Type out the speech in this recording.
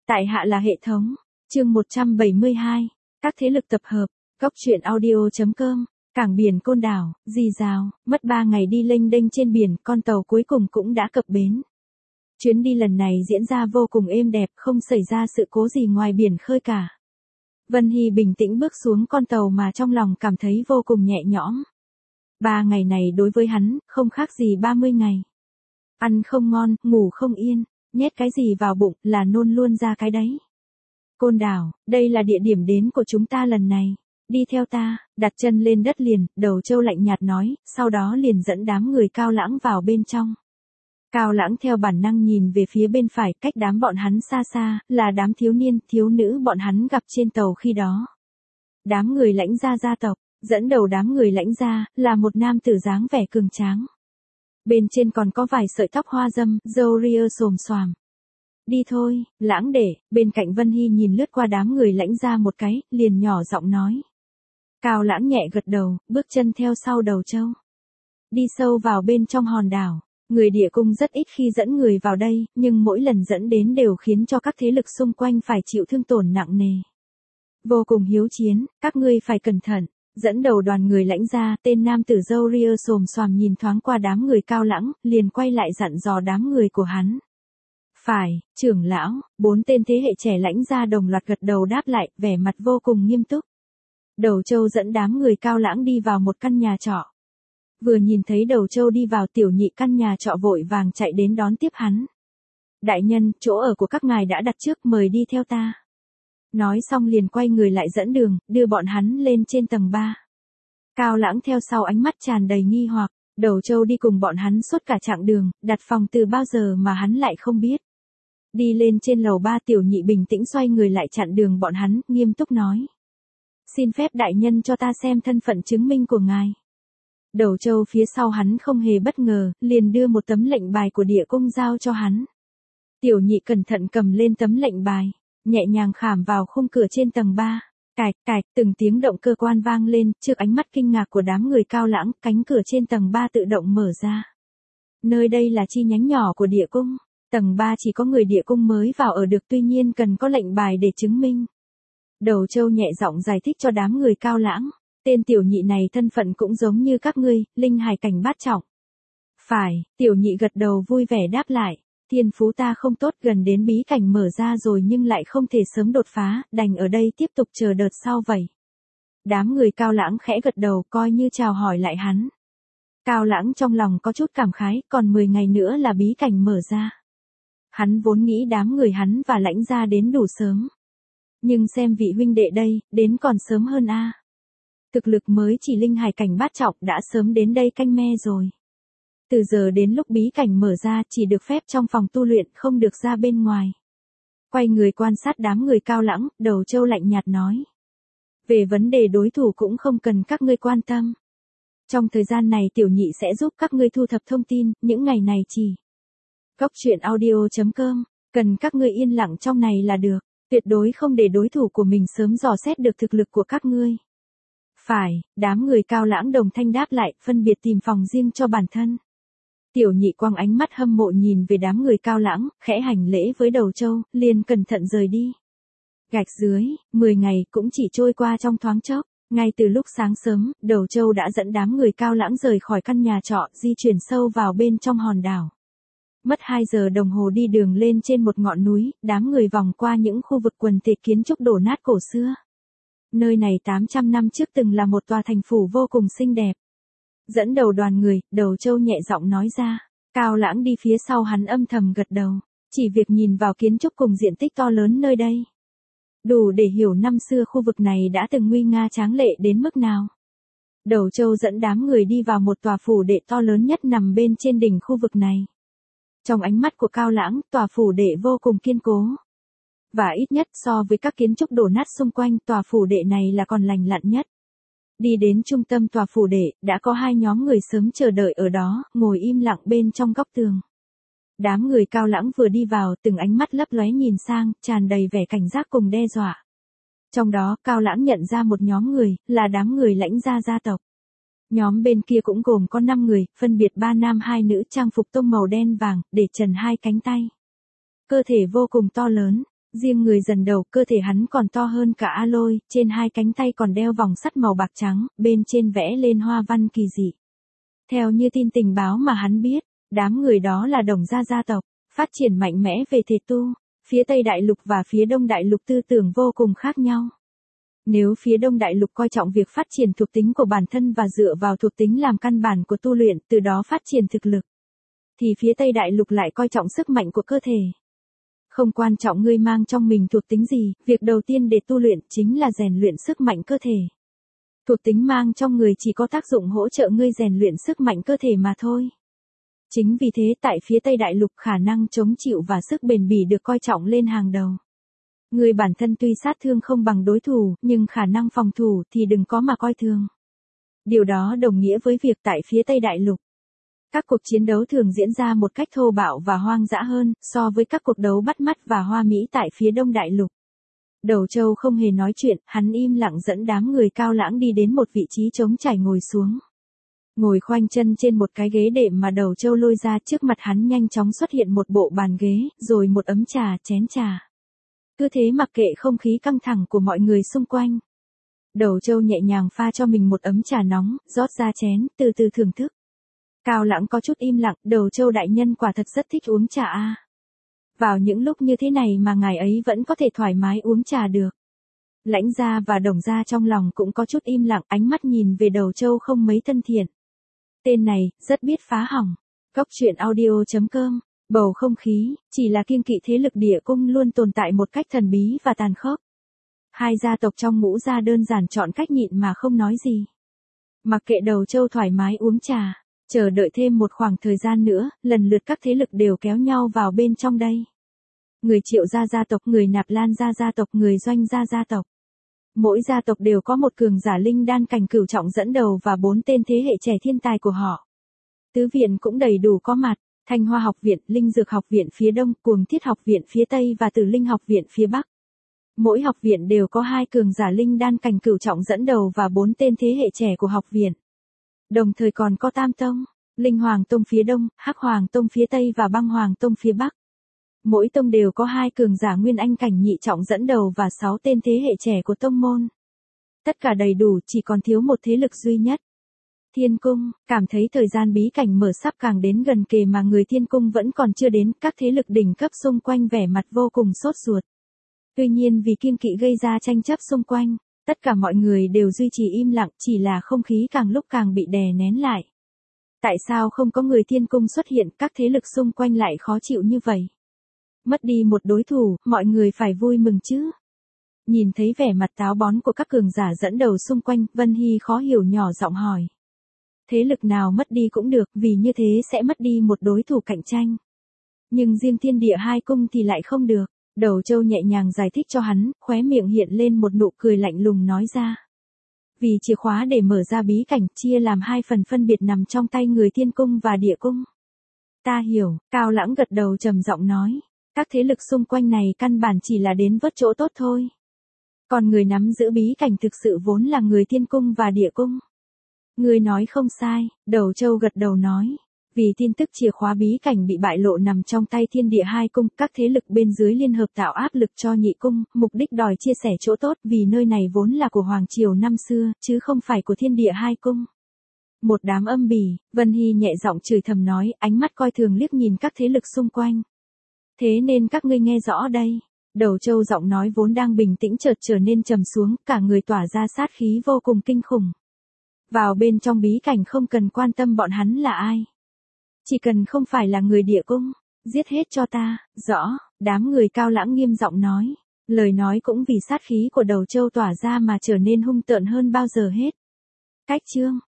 Tại hạ là hệ thống. Chương 172. Các thế lực tập hợp. Góc truyện audio.com. Cảng biển Côn Đảo, rì rào, mất 3 ngày đi lênh đênh trên biển, con tàu cuối cùng cũng đã cập bến. Chuyến đi lần này diễn ra vô cùng êm đẹp, không xảy ra sự cố gì ngoài biển khơi cả. Vân Hy bình tĩnh bước xuống con tàu mà trong lòng cảm thấy vô cùng nhẹ nhõm. 3 ngày này đối với hắn, không khác gì 30 ngày. Ăn không ngon, ngủ không yên, nhét cái gì vào bụng là nôn luôn ra cái đấy. Côn Đảo, đây là địa điểm đến của chúng ta lần này. Đi theo ta, đặt chân lên đất liền, Đầu Châu lạnh nhạt nói, sau đó liền dẫn đám người Cao Lãng vào bên trong. Cao Lãng theo bản năng nhìn về phía bên phải, cách đám bọn hắn xa xa, là đám thiếu niên, thiếu nữ bọn hắn gặp trên tàu khi đó. Đám người Lãnh gia tộc, dẫn đầu đám người Lãnh gia, là một nam tử dáng vẻ cường tráng. Bên trên còn có vài sợi tóc hoa dâm, râu ria xồm xoàm. Đi thôi, Lãng đệ, bên cạnh Vân Hy nhìn lướt qua đám người Lãnh gia một cái, liền nhỏ giọng nói. Cao Lãng nhẹ gật đầu, bước chân theo sau Đầu Châu. Đi sâu vào bên trong hòn đảo. Người địa cung rất ít khi dẫn người vào đây, nhưng mỗi lần dẫn đến đều khiến cho các thế lực xung quanh phải chịu thương tổn nặng nề. Vô cùng hiếu chiến, các ngươi phải cẩn thận. Dẫn đầu đoàn người Lãnh gia, tên nam tử râu ria xồm xoàm nhìn thoáng qua đám người Cao Lãng, liền quay lại dặn dò đám người của hắn. Phải, trưởng lão, 4 tên thế hệ trẻ Lãnh gia đồng loạt gật đầu đáp lại, vẻ mặt vô cùng nghiêm túc. Đầu Châu dẫn đám người Cao Lãng đi vào một căn nhà trọ. Vừa nhìn thấy Đầu Châu đi vào, Tiểu Nhị căn nhà trọ vội vàng chạy đến đón tiếp hắn. Đại nhân, chỗ ở của các ngài đã đặt trước, mời đi theo ta. Nói xong liền quay người lại dẫn đường, đưa bọn hắn lên trên tầng 3. Cao Lãng theo sau ánh mắt tràn đầy nghi hoặc, Đầu Châu đi cùng bọn hắn suốt cả chặng đường, đặt phòng từ bao giờ mà hắn lại không biết. Đi lên trên lầu 3, Tiểu Nhị bình tĩnh xoay người lại chặn đường bọn hắn, nghiêm túc nói. Xin phép đại nhân cho ta xem thân phận chứng minh của ngài. Đầu Châu phía sau hắn không hề bất ngờ, liền đưa một tấm lệnh bài của địa cung giao cho hắn. Tiểu Nhị cẩn thận cầm lên tấm lệnh bài, nhẹ nhàng khảm vào khung cửa trên tầng 3. Cạch cạch, từng tiếng động cơ quan vang lên, trước ánh mắt kinh ngạc của đám người Cao Lãng, cánh cửa trên tầng 3 tự động mở ra. Nơi đây là chi nhánh nhỏ của địa cung, tầng 3 chỉ có người địa cung mới vào ở được, tuy nhiên cần có lệnh bài để chứng minh. Đầu Châu nhẹ giọng giải thích cho đám người Cao Lãng. Tên Tiểu Nhị này thân phận cũng giống như các ngươi, linh hải cảnh bát trọng. Phải, Tiểu Nhị gật đầu vui vẻ đáp lại. Thiên phú ta không tốt, gần đến bí cảnh mở ra rồi nhưng lại không thể sớm đột phá, đành ở đây tiếp tục chờ đợt sau vậy. Đám người Cao Lãng khẽ gật đầu coi như chào hỏi lại hắn. Cao Lãng trong lòng có chút cảm khái, còn 10 ngày nữa là bí cảnh mở ra. Hắn vốn nghĩ đám người hắn và Lãnh gia đến đủ sớm. Nhưng xem vị huynh đệ đây, đến còn sớm hơn a. Thực lực mới chỉ linh hải cảnh bát trọng đã sớm đến đây canh me rồi. Từ giờ đến lúc bí cảnh mở ra chỉ được phép trong phòng tu luyện, không được ra bên ngoài. Quay người quan sát đám người Cao Lãng, Đầu Châu lạnh nhạt nói. Về vấn đề đối thủ cũng không cần các ngươi quan tâm. Trong thời gian này Tiểu Nhị sẽ giúp các ngươi thu thập thông tin, những ngày này chỉ. Góc truyện audio.com, cần các ngươi yên lặng trong này là được, tuyệt đối không để đối thủ của mình sớm dò xét được thực lực của các ngươi. Phải, đám người Cao Lãng đồng thanh đáp lại, phân biệt tìm phòng riêng cho bản thân. Tiểu Nhị quăng ánh mắt hâm mộ nhìn về đám người Cao Lãng, khẽ hành lễ với Đầu Châu, liền cẩn thận rời đi. Gạch dưới, 10 ngày cũng chỉ trôi qua trong thoáng chốc. Ngay từ lúc sáng sớm, Đầu Châu đã dẫn đám người Cao Lãng rời khỏi căn nhà trọ, di chuyển sâu vào bên trong hòn đảo. Mất 2 giờ đồng hồ đi đường lên trên một ngọn núi, đám người vòng qua những khu vực quần thể kiến trúc đổ nát cổ xưa. Nơi này 800 năm trước từng là một tòa thành phủ vô cùng xinh đẹp. Dẫn đầu đoàn người, Đầu Châu nhẹ giọng nói ra. Cao Lãng đi phía sau hắn âm thầm gật đầu. Chỉ việc nhìn vào kiến trúc cùng diện tích to lớn nơi đây, đủ để hiểu năm xưa khu vực này đã từng nguy nga tráng lệ đến mức nào. Đầu Châu dẫn đám người đi vào một tòa phủ đệ to lớn nhất nằm bên trên đỉnh khu vực này. Trong ánh mắt của Cao Lãng, tòa phủ đệ vô cùng kiên cố. Và ít nhất so với các kiến trúc đổ nát xung quanh, tòa phủ đệ này là còn lành lặn nhất. Đi đến trung tâm tòa phủ đệ, đã có 2 nhóm người sớm chờ đợi ở đó, ngồi im lặng bên trong góc tường. Đám người Cao Lãng vừa đi vào, từng ánh mắt lấp lóe nhìn sang, tràn đầy vẻ cảnh giác cùng đe dọa. Trong đó, Cao Lãng nhận ra một nhóm người, là đám người Lãnh gia tộc. Nhóm bên kia cũng gồm có 5 người, phân biệt 3 nam 2 nữ, trang phục tông màu đen vàng, để trần 2 cánh tay. Cơ thể vô cùng to lớn. Riêng người dần đầu, cơ thể hắn còn to hơn cả A Lôi, trên hai cánh tay còn đeo vòng sắt màu bạc trắng, bên trên vẽ lên hoa văn kỳ dị. Theo như tin tình báo mà hắn biết, đám người đó là Đồng gia gia tộc, phát triển mạnh mẽ về thể tu, phía Tây Đại Lục và phía Đông Đại Lục tư tưởng vô cùng khác nhau. Nếu phía Đông Đại Lục coi trọng việc phát triển thuộc tính của bản thân và dựa vào thuộc tính làm căn bản của tu luyện, từ đó phát triển thực lực, thì phía Tây Đại Lục lại coi trọng sức mạnh của cơ thể. Không quan trọng ngươi mang trong mình thuộc tính gì, việc đầu tiên để tu luyện chính là rèn luyện sức mạnh cơ thể. Thuộc tính mang trong người chỉ có tác dụng hỗ trợ ngươi rèn luyện sức mạnh cơ thể mà thôi. Chính vì thế tại phía Tây Đại Lục khả năng chống chịu và sức bền bỉ được coi trọng lên hàng đầu. Người bản thân tuy sát thương không bằng đối thủ, nhưng khả năng phòng thủ thì đừng có mà coi thường. Điều đó đồng nghĩa với việc tại phía Tây Đại Lục, các cuộc chiến đấu thường diễn ra một cách thô bạo và hoang dã hơn, so với các cuộc đấu bắt mắt và hoa mỹ tại phía Đông Đại Lục. Đầu Châu không hề nói chuyện, hắn im lặng dẫn đám người Cao Lãng đi đến một vị trí trống trải ngồi xuống. Ngồi khoanh chân trên một cái ghế đệm mà Đầu Châu lôi ra, trước mặt hắn nhanh chóng xuất hiện một bộ bàn ghế, rồi một ấm trà, chén trà. Cứ thế mặc kệ không khí căng thẳng của mọi người xung quanh. Đầu Châu nhẹ nhàng pha cho mình một ấm trà nóng, rót ra chén, từ từ thưởng thức. Cao Lãng có chút im lặng, Đầu Châu đại nhân quả thật rất thích uống trà a. Vào những lúc như thế này mà ngài ấy vẫn có thể thoải mái uống trà được. Lãnh gia và Đồng gia trong lòng cũng có chút im lặng, ánh mắt nhìn về Đầu Châu không mấy thân thiện. Tên này, rất biết phá hỏng. Cốc truyện audio.com. Bầu không khí, chỉ là kiêng kỵ thế lực Địa Cung luôn tồn tại một cách thần bí và tàn khốc. Hai gia tộc trong Ngũ gia đơn giản chọn cách nhịn mà không nói gì. Mặc kệ Đầu Châu thoải mái uống trà, chờ đợi thêm một khoảng thời gian nữa, lần lượt các thế lực đều kéo nhau vào bên trong đây. Người Triệu gia gia tộc, người Nạp Lan gia gia tộc, người Doanh gia gia tộc. Mỗi gia tộc đều có một cường giả linh đan cảnh cửu trọng dẫn đầu và 4 tên thế hệ trẻ thiên tài của họ. Tứ viện cũng đầy đủ có mặt, Thanh Hoa học viện, Linh Dược học viện phía đông, Cuồng Thiết học viện phía tây và Tử Linh học viện phía bắc. Mỗi học viện đều có 2 cường giả linh đan cảnh cửu trọng dẫn đầu và 4 tên thế hệ trẻ của học viện. Đồng thời còn có Tam Tông, Linh Hoàng Tông phía đông, Hắc Hoàng Tông phía tây và Băng Hoàng Tông phía bắc. Mỗi tông đều có 2 cường giả nguyên anh cảnh nhị trọng dẫn đầu và 6 tên thế hệ trẻ của tông môn. Tất cả đầy đủ, chỉ còn thiếu một thế lực duy nhất. Thiên Cung, cảm thấy thời gian bí cảnh mở sắp càng đến gần kề mà người Thiên Cung vẫn còn chưa đến, các thế lực đỉnh cấp xung quanh vẻ mặt vô cùng sốt ruột. Tuy nhiên vì kiêng kỵ gây ra tranh chấp xung quanh, tất cả mọi người đều duy trì im lặng, chỉ là không khí càng lúc càng bị đè nén lại. Tại sao không có người Thiên Cung xuất hiện, các thế lực xung quanh lại khó chịu như vậy? Mất đi một đối thủ, mọi người phải vui mừng chứ. Nhìn thấy vẻ mặt táo bón của các cường giả dẫn đầu xung quanh, Vân Hy khó hiểu nhỏ giọng hỏi. Thế lực nào mất đi cũng được, vì như thế sẽ mất đi một đối thủ cạnh tranh. Nhưng riêng Thiên Địa Hai Cung thì lại không được. Đầu Châu nhẹ nhàng giải thích cho hắn, khóe miệng hiện lên một nụ cười lạnh lùng nói ra. Vì chìa khóa để mở ra bí cảnh chia làm 2 phần phân biệt nằm trong tay người Thiên Cung và Địa Cung. Ta hiểu, Cao Lãng gật đầu trầm giọng nói. Các thế lực xung quanh này căn bản chỉ là đến vớt chỗ tốt thôi. Còn người nắm giữ bí cảnh thực sự vốn là người Thiên Cung và Địa Cung. Người nói không sai, Đầu Châu gật đầu nói. Vì tin tức chìa khóa bí cảnh bị bại lộ nằm trong tay Thiên Địa Hai Cung, các thế lực bên dưới liên hợp tạo áp lực cho Nhị Cung, mục đích đòi chia sẻ chỗ tốt, vì nơi này vốn là của Hoàng Triều năm xưa, chứ không phải của Thiên Địa Hai Cung. Một đám âm bỉ, Vân Hy nhẹ giọng chửi thầm nói, ánh mắt coi thường liếc nhìn các thế lực xung quanh. Thế nên các ngươi nghe rõ đây. Đầu Châu giọng nói vốn đang bình tĩnh chợt trở nên trầm xuống, cả người tỏa ra sát khí vô cùng kinh khủng. Vào bên trong bí cảnh không cần quan tâm bọn hắn là ai. Chỉ cần không phải là người Địa Cung, giết hết cho ta, rõ, đám người Cao Lãng nghiêm giọng nói. Lời nói cũng vì sát khí của Đầu Châu tỏa ra mà trở nên hung tợn hơn bao giờ hết. Cách chương